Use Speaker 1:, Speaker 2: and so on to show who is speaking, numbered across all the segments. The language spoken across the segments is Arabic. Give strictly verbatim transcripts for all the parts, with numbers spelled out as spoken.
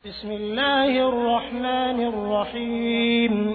Speaker 1: بسم الله الرحمن الرحيم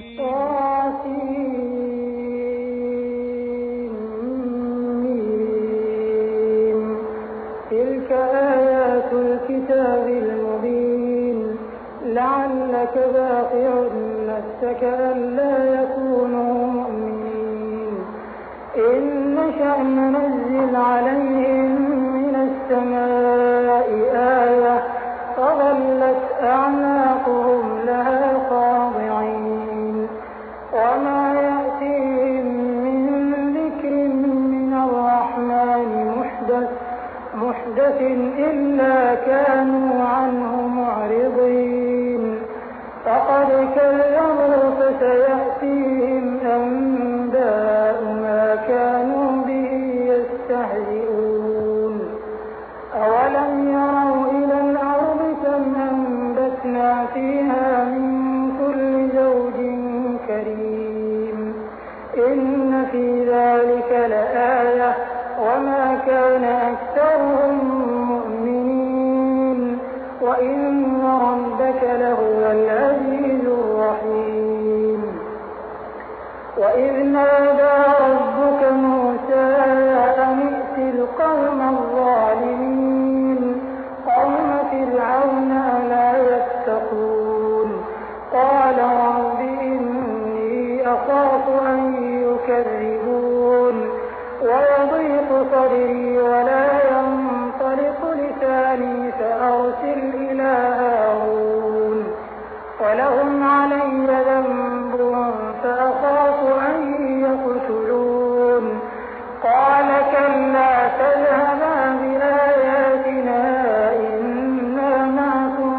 Speaker 2: تلك آيات الكتاب المبين لعلك باقع نفسك ألا يكونوا مؤمنين إن نشأ ننزل عليهم من السماء آية فظلت أعناقهم لها خاضعين وما يأتيهم من ذكر من الرحمن محدث محدث إلا كانوا عنه معرضين فقد كذبوا فسيأتيهم أنباء ما كانوا به يستهزئون أولم يروا إلى الأرض كم أنبتنا فيها من كل زوج كريم إن في ذلك لآية وما كان أكثرهم مؤمنين وإن ربك لهو العزيز الرحيم وإذ نادى ربك موسى أن ائت القوم الظالمين قوم فرعون ألا يتقون قال رب إني أخاف أن يكذبون ويضيق صدري ولا ينطلق لساني فأرسل إلى هارون ولهم علي ذنب فأخاف أن يقتلون قال كلا تذهبا بآياتنا إنا معكم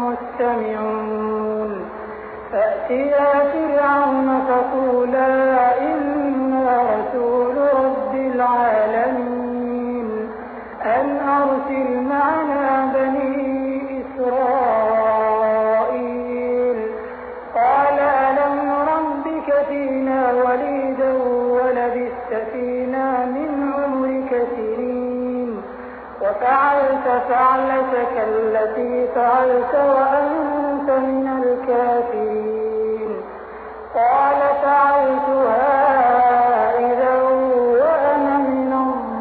Speaker 2: مستمعون فأتيا فرعون فقولا إنا رسول رب العالمين أن أرسل معنا بني إسرائيل قال ألم نربك فينا وليدا ولبثت فينا من عمرك سنين وفعلت فعلتك التي فعلت وأنت من الكافرين قال فعلتها إذا وأنا من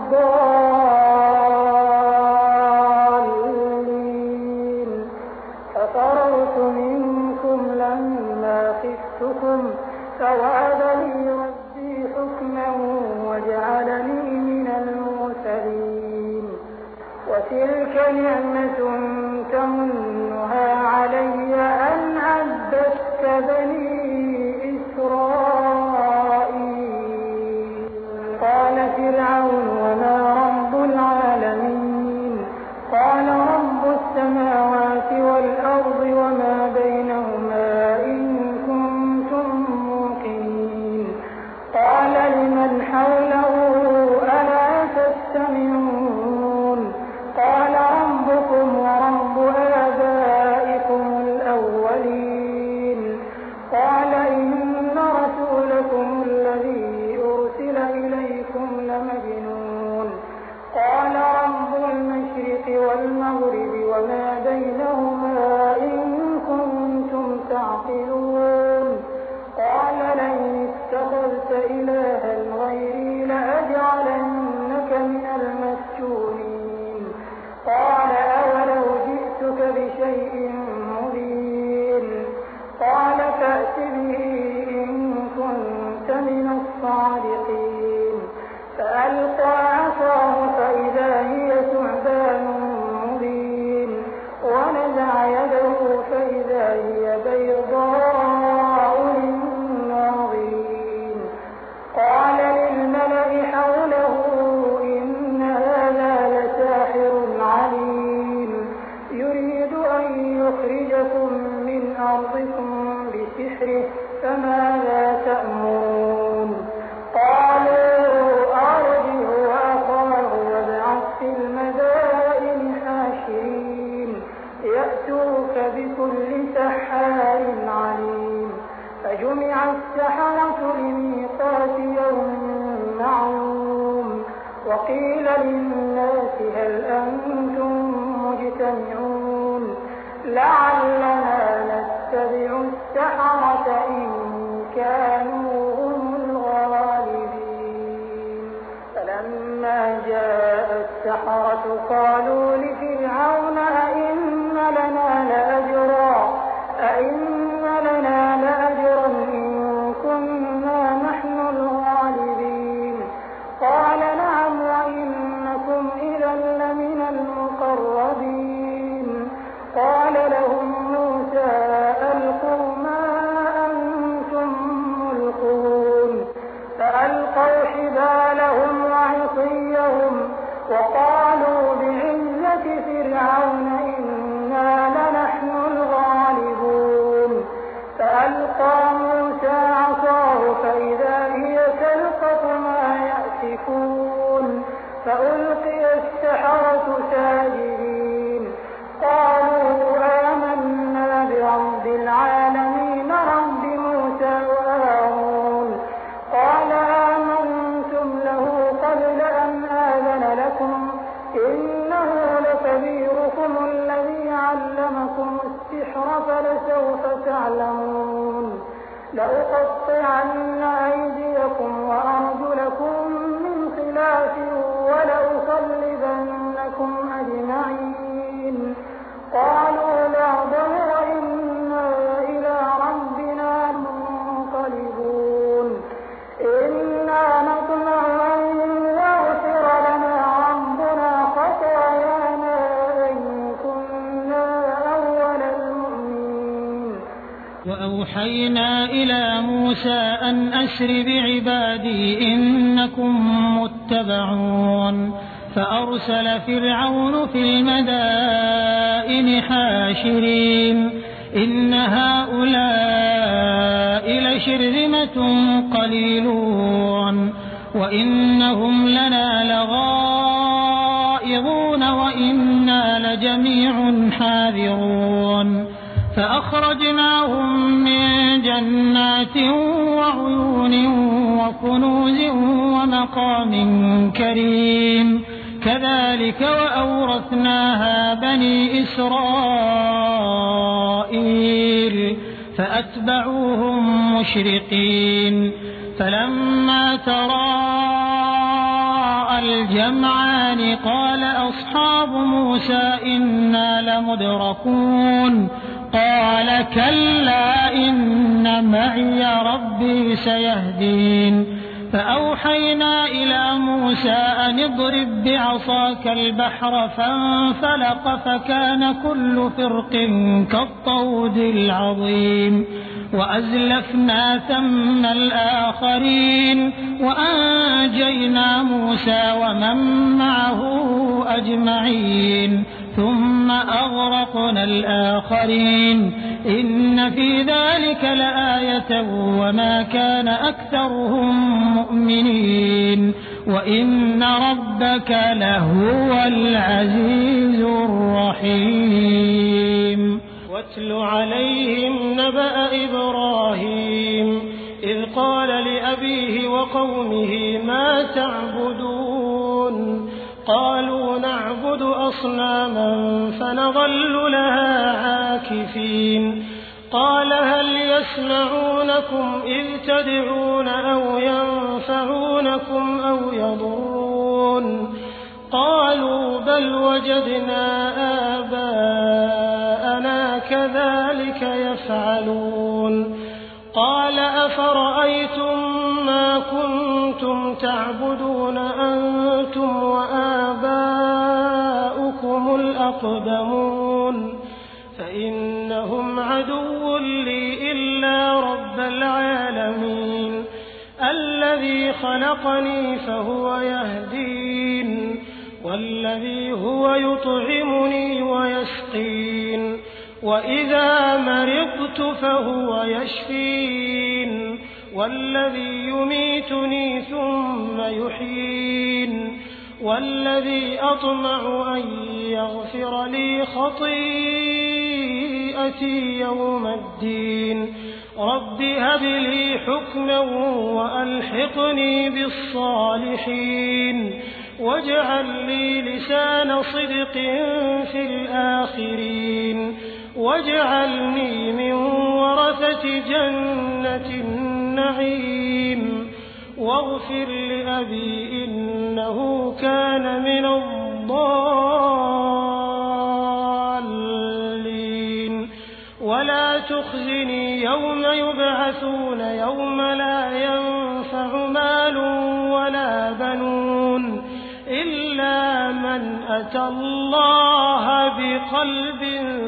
Speaker 2: الضالين ففررت منكم لما خفتكم فوهب لي ربي حكما وجعلني من المرسلين وتلك نعمة تمنها علي أن عبدت بني إسرائيل قال فرعون وما رب العالمين قال رب السماوات والأرض وما بينهما إن كنتم موقنين قال لمن حوله ألا تستمعون قال ربكم ورب آبائكم الأولين قال إن رسولكم الذي أرسل إليكم لمجنون قال رب المشرق والمغرب وما بينهما إن كنتم تعقلون قال لئن اتخذت إلها غيري لأجعلنك من المسجونين قال أولو جئتك بشيء مبين قال فأت به إن كنت من الصادقين فألقى عصاه فإذا هي ثعبان مبين ونزع يده فإذا هي بيضاء للناظرين قال للملأ حوله إن هذا لساحر عليم يريد أن يخرجكم من أرضكم بسحره فماذا تأمرون قالوا أرجه وأخاه وابعث في المدائن حاشرين يأتوك بكل سحار عليم فجمع السحرة لميقات يوم معلوم وقيل للناس هل أنتم مجتمعون لعل لعلنا نتبع السحرة إن كانوا هم الغالبين. فلما جاء السحرة قالوا لفرعون أئن لنا لأجرا أئن لنا لأجرا إن كنا نحن الغالبين. قال نعم وإنكم إذا لمن المقربين. قال لهم موسى ألقوا ما أنتم ملقون. فألقوا حبالهم وعصيهم وقالوا بعزة فرعون إنا لنحن الغالبون. فألقى موسى عصاه فإذا هي تلقف ما يأفكون. فألقي السحرة ساجدين قالوا آمنا برب العالمين رب موسى وهارون. قال آمنتم له قبل أن آذن لكم إنه لكبيركم الذي علمكم السحر فلسوف تعلمون. لأقطعن أيديكم وأرجلكم من خلاف ولأصلبنكم أجمعين. قالوا نعبد وإنا إلى ربنا منقلبون. إنا نطمع أن يغفر لنا ربنا خطايانا أن كنا أول المؤمنين.
Speaker 1: وأوحينا إلى موسى أن أسر بعبادي إنكم متبعون. فأرسل فرعون في المدائن حاشرين إن هؤلاء لشرذمة قليلون وإنهم لنا لغائظون وإنا لجميع حاذرون. فأخرجناهم من جنات وعيون وكنوز ومقام كريم كذلك وأورثناها بني إسرائيل فأتبعوهم مشرقين. فلما تراءى الجمعان قال أصحاب موسى إنا لمدركون. قال كلا إن معي ربي سيهدين. فأوحينا إلى موسى أن اضرب بعصاك البحر فانفلق فكان كل فرق كالطود العظيم. وأزلفنا ثم الآخرين وأنجينا موسى ومن معه أجمعين ثم أغرقنا الآخرين إن في ذلك لآية وما كان أكثرهم مؤمنين وإن ربك لهو العزيز الرحيم.
Speaker 3: واتل عليهم نبأ إبراهيم إذ قال لأبيه وقومه ما تعبدون قالوا نعبد أصناما فنظل لها عاكفين. قال هل يسمعونكم إذ تدعون أو ينفعونكم أو يضرون قالوا بل وجدنا آباءنا كذلك يفعلون. قال أفرأيتم ما كنتم تعبدون أنتم وآباؤكم الأقدمون فإنهم عدو لي إلا رب العالمين الذي خلقني فهو يهدين والذي هو يطعمني ويسقين وإذا مرضت فهو يشفين والذي يميتني ثم يحيين والذي أطمع أن يغفر لي خطيئتي يوم الدين. رب هب لي حكما وألحقني بالصالحين واجعل لي لسان صدق في الآخرين واجعلني من ورثة جنة النعيم واغفر لأبي إنه كان من الضالين ولا تخزني يوم يبعثون يوم لا ينفع مال ولا بنون إلا من أتى الله بقلب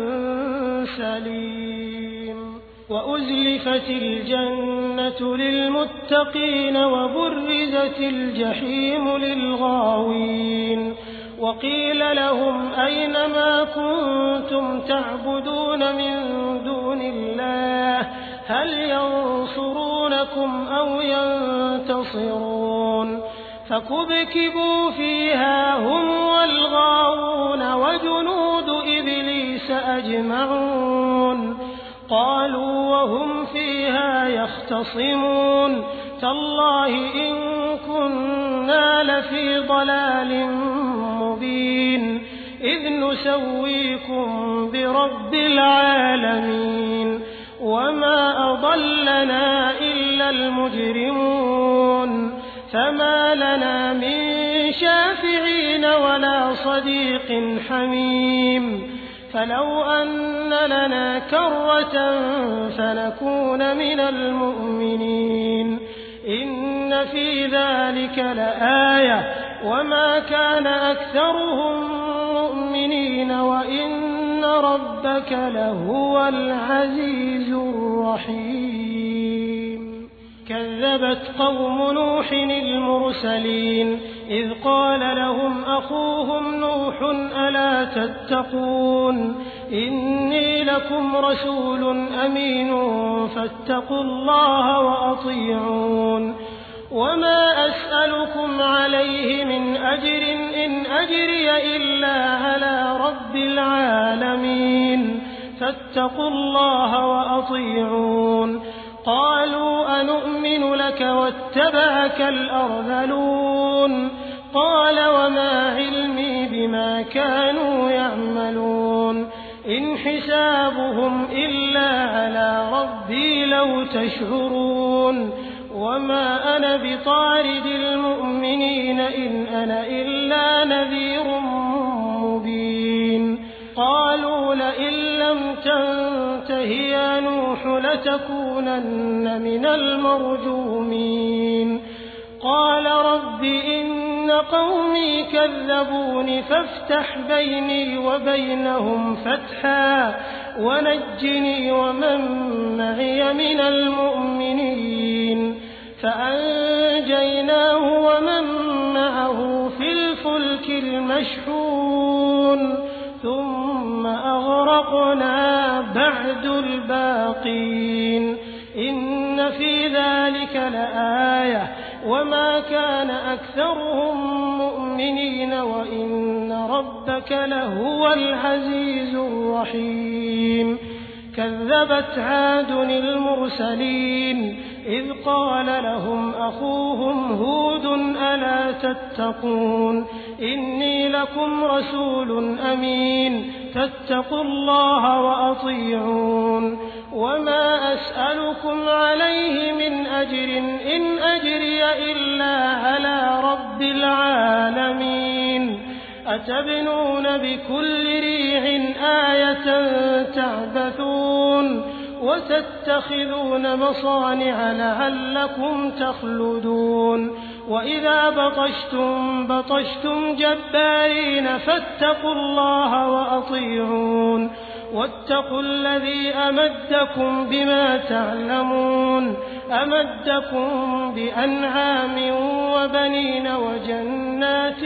Speaker 3: سليم وأزلفت الجنة للمتقين وبرزت الجحيم للغاوين وقيل لهم أين ما كنتم تعبدون من دون الله هل ينصرونكم أو ينتصرون فكبكبوا فيها هم والغاوون وجنود إبليس أجمعون قالوا وهم فيها يختصمون تالله إن كنا لفي ضلال مبين إذ نسويكم برب العالمين وما أضلنا إلا المجرمون فما لنا من شافعين ولا صديق حميم فلو أن لنا كرة فنكون من المؤمنين إن في ذلك لآية وما كان أكثرهم مؤمنين وإن ربك لهو العزيز الرحيم كذبت قوم نوح المرسلين إذ قال لهم أخوهم نوح ألا تتقون إني لكم رسول أمين فاتقوا الله وأطيعون وما أسألكم عليه من أجر إن أجري إلا على رب العالمين فاتقوا الله وأطيعون قالوا أنؤمن لك واتبعك الأرذلون قال وما علمي بما كانوا يعملون إن حسابهم إلا على ربي لو تشعرون وما أنا بطارد المؤمنين إن أنا إلا نذير مبين قالوا لئن لم تنته يا نوح لتكونن من المرجومين قال رب إن قومي كذبون فافتح بيني وبينهم فتحا ونجني ومن معي من المؤمنين فأنجيناه ومن معه في الفلك المشحون ثم أغرقنا بعد الباقين إن في ذلك لآية وما كان أكثرهم مؤمنين وإن ربك لهو العزيز الرحيم كذبت عاد المرسلين إذ قال لهم أخوهم هود ألا تتقون إني لكم رسول أمين فاتقوا الله وأطيعون وما أسألكم عليه من أجر إن أجري إلا على رب العالمين أتبنون بكل ريع آية تعبثون وتتخذون مصانع لعلكم تخلدون وإذا بطشتم بطشتم جبارين فاتقوا الله وأطيعون واتقوا الذي أمدكم بما تعلمون أمدكم بأنعام وبنين وجنات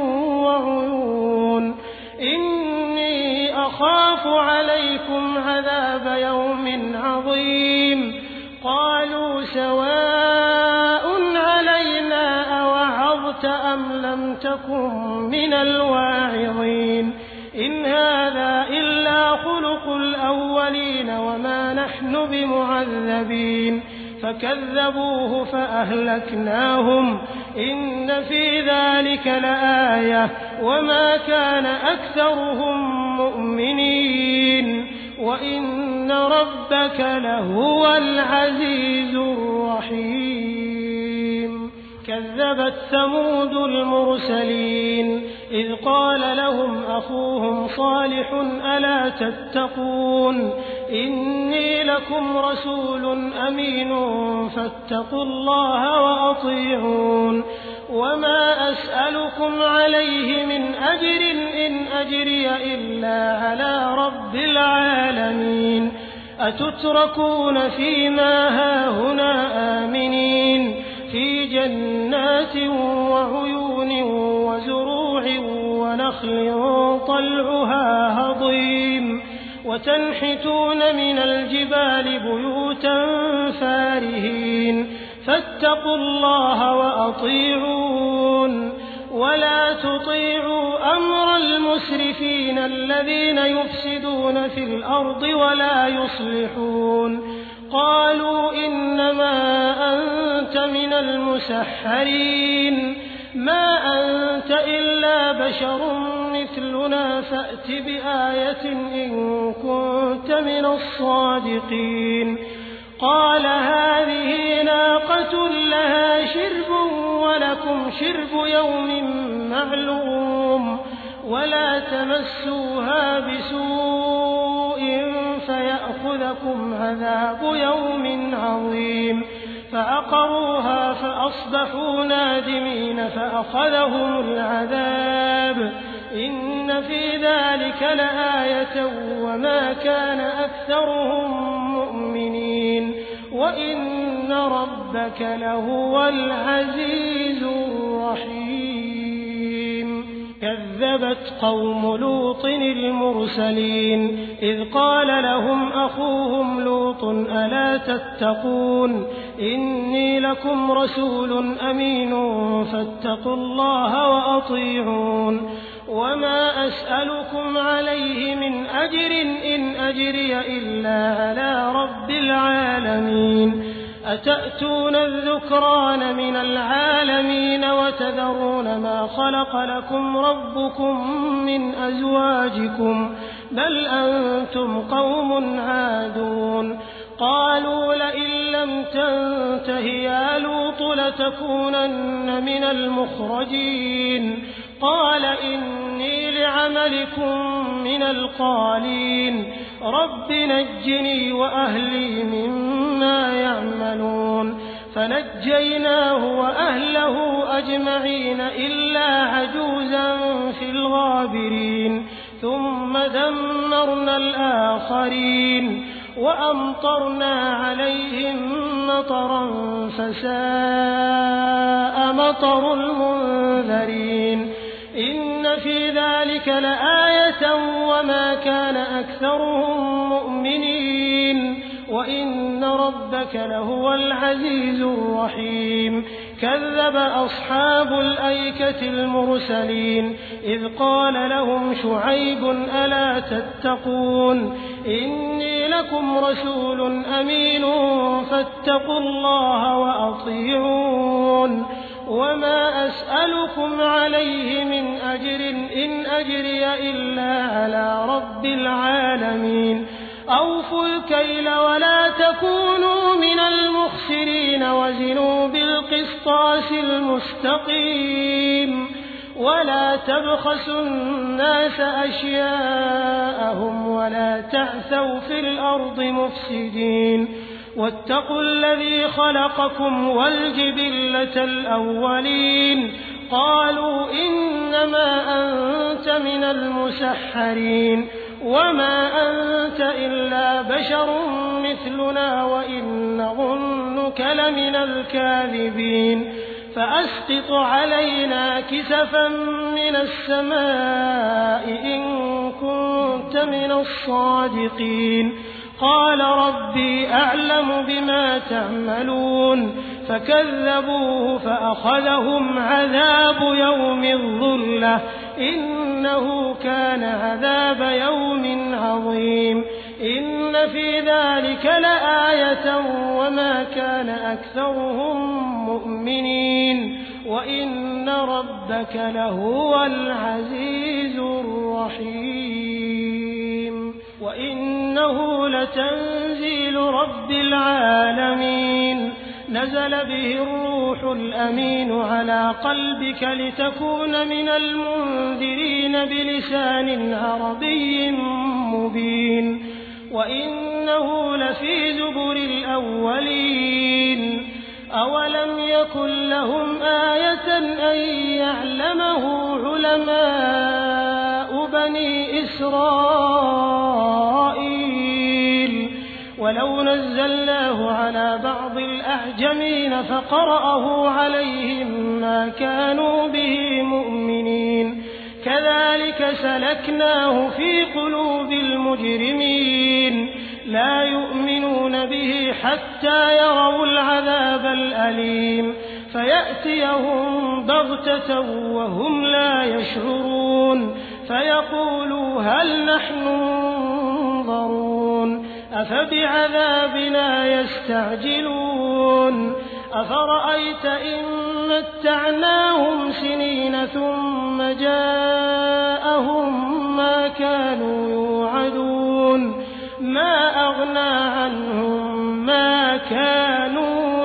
Speaker 3: وعيون إني أخاف عليكم عذاب يوم عظيم قالوا سواء علينا أوعظت أم لم تكن من الواعظين إن هذا إلا خلق الأولين وما نحن بمعذبين فكذبوه فأهلكناهم إن في ذلك لآية وما كان أكثرهم مؤمنين وإن ربك لهو العزيز الرحيم كذبت ثمود المرسلين إذ قال لهم أخوهم صالح ألا تتقون إني لكم رسول أمين فاتقوا الله وأطيعون وما أسألكم عليه من أجر إن أجري إلا على رب العالمين أتتركون فيما هاهنا آمنين في جنات وعيون وزروع ونخل طلعها هضيم وتنحتون من الجبال بيوتا فارهين فاتقوا الله وأطيعون ولا تطيعوا أمر المسرفين الذين يفسدون في الأرض ولا يصلحون قالوا إنما أنت من المسحرين ما أنت إلا بشر مثلنا فأت بآية إن كنت من الصادقين قال هذه ناقة لها شرب ولكم شرب يوم معلوم ولا تمسوها بسوء فيأخذكم عذاب يوم عظيم فعقروها فأصبحوا نادمين فأخذهم العذاب إن في ذلك لآية وما كان أكثرهم مؤمنين وإن ربك لهو العزيز الرحيم كذبت قوم لوط المرسلين إذ قال لهم أخوهم لوط ألا تتقون إني لكم رسول أمين فاتقوا الله وأطيعون وما أسألكم عليه من أجر إن أجري إلا على رب العالمين أتأتون الذكران من العالمين وتذرون ما خلق لكم ربكم من أزواجكم بل أنتم قوم عادون قالوا لئن لم تنته يا لوط لتكونن من المخرجين قال إني لعملكم من القالين رب نجني وأهلي مما يعملون فنجيناه وأهله أجمعين إلا عجوزا في الغابرين ثم دمرنا الآخرين وأمطرنا عليهم مطرا فساء مطر المنذرين إن في ذلك لآية وما كان أكثرهم مؤمنين وإن ربك لهو العزيز الرحيم كذب أصحاب الأيكة المرسلين إذ قال لهم شعيب ألا تتقون إني لكم رسول أمين فاتقوا الله وأطيعون وما أسألكم عليه من أجر إن أجري إلا على رب العالمين أوفوا الكيل ولا تكونوا من المخسرين وزنوا بالقسطاس المستقيم ولا تبخسوا الناس أشياءهم ولا تعثوا في الأرض مفسدين واتقوا الذي خلقكم والجبلة الأولين قالوا إنما أنت من المسحرين وما أنت إلا بشر مثلنا وإن نظنك لمن الكاذبين فأسقط علينا كسفا من السماء إن كنت من الصادقين قال ربي أعلم بما تعملون فكذبوه فأخذهم عذاب يوم الظلة إنه كان عذاب يوم عظيم إن في ذلك لآية وما كان أكثرهم مؤمنين وإن ربك لهو العزيز الرحيم وإنه لتنزيل رب العالمين نزل به الروح الأمين على قلبك لتكون من المنذرين بلسان عربي مبين وإنه لفي زبر الأولين أولم يكن لهم آية أن يعلمه علماء بني إسرائيل ولو نزلناه على بعض الأعجمين فقرأه عليهم ما كانوا به مؤمنين كذلك سلكناه في قلوب المجرمين لا يؤمنون به حتى يروا العذاب الأليم فيأتيهم بغتة وهم لا يشعرون فيقولوا هل نحن منظرون أفبعذابنا يستعجلون أفرأيت إن متعناهم سنين ثم جاءهم ما كانوا يوعدون ما أغنى عنهم ما كانوا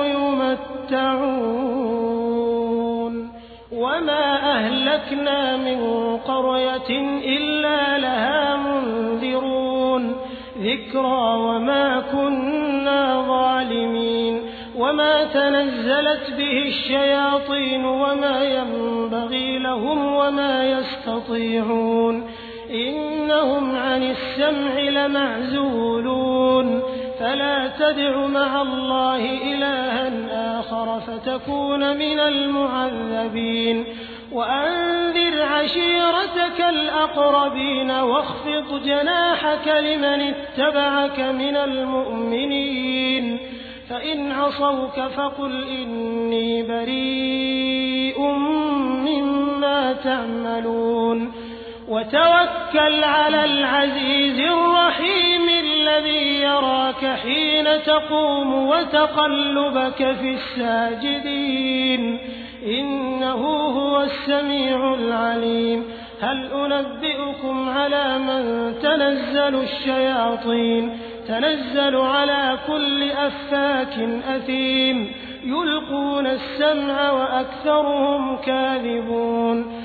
Speaker 3: يمتعون وما أهلكنا من قرية إلا لها منذرون ذكرى وما كنا ظالمين وما تنزلت به الشياطين وما ينبغي لهم وما يستطيعون إنهم عن السمع لمعزولون فلا تدع مع الله إلها آخر فتكون من المعذبين وأنذر عشيرتك الأقربين واخفض جناحك لمن اتبعك من المؤمنين فإن عصوك فقل إني بريء مما تعملون وتوكل على العزيز الرحيم الذي يراك حين تقوم وتقلبك في الساجدين إنه هو السميع العليم هل أنبئكم على من تنزل الشياطين تنزل على كل أفاك أثيم يلقون السمع وأكثرهم كاذبون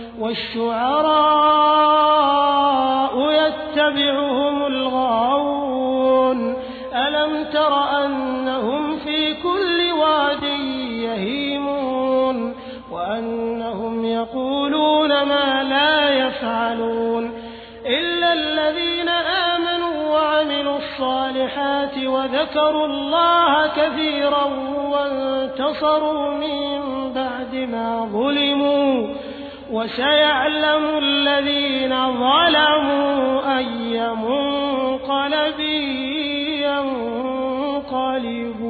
Speaker 3: والشعراء يتبعهم الغاوون ألم تر أنهم في كل واد يهيمون وأنهم يقولون ما لا يفعلون إلا الذين آمنوا وعملوا الصالحات وذكروا الله كثيرا وانتصروا من بعد ما ظلموا وسيعلم الذين ظلموا أي منقلب ينقلبون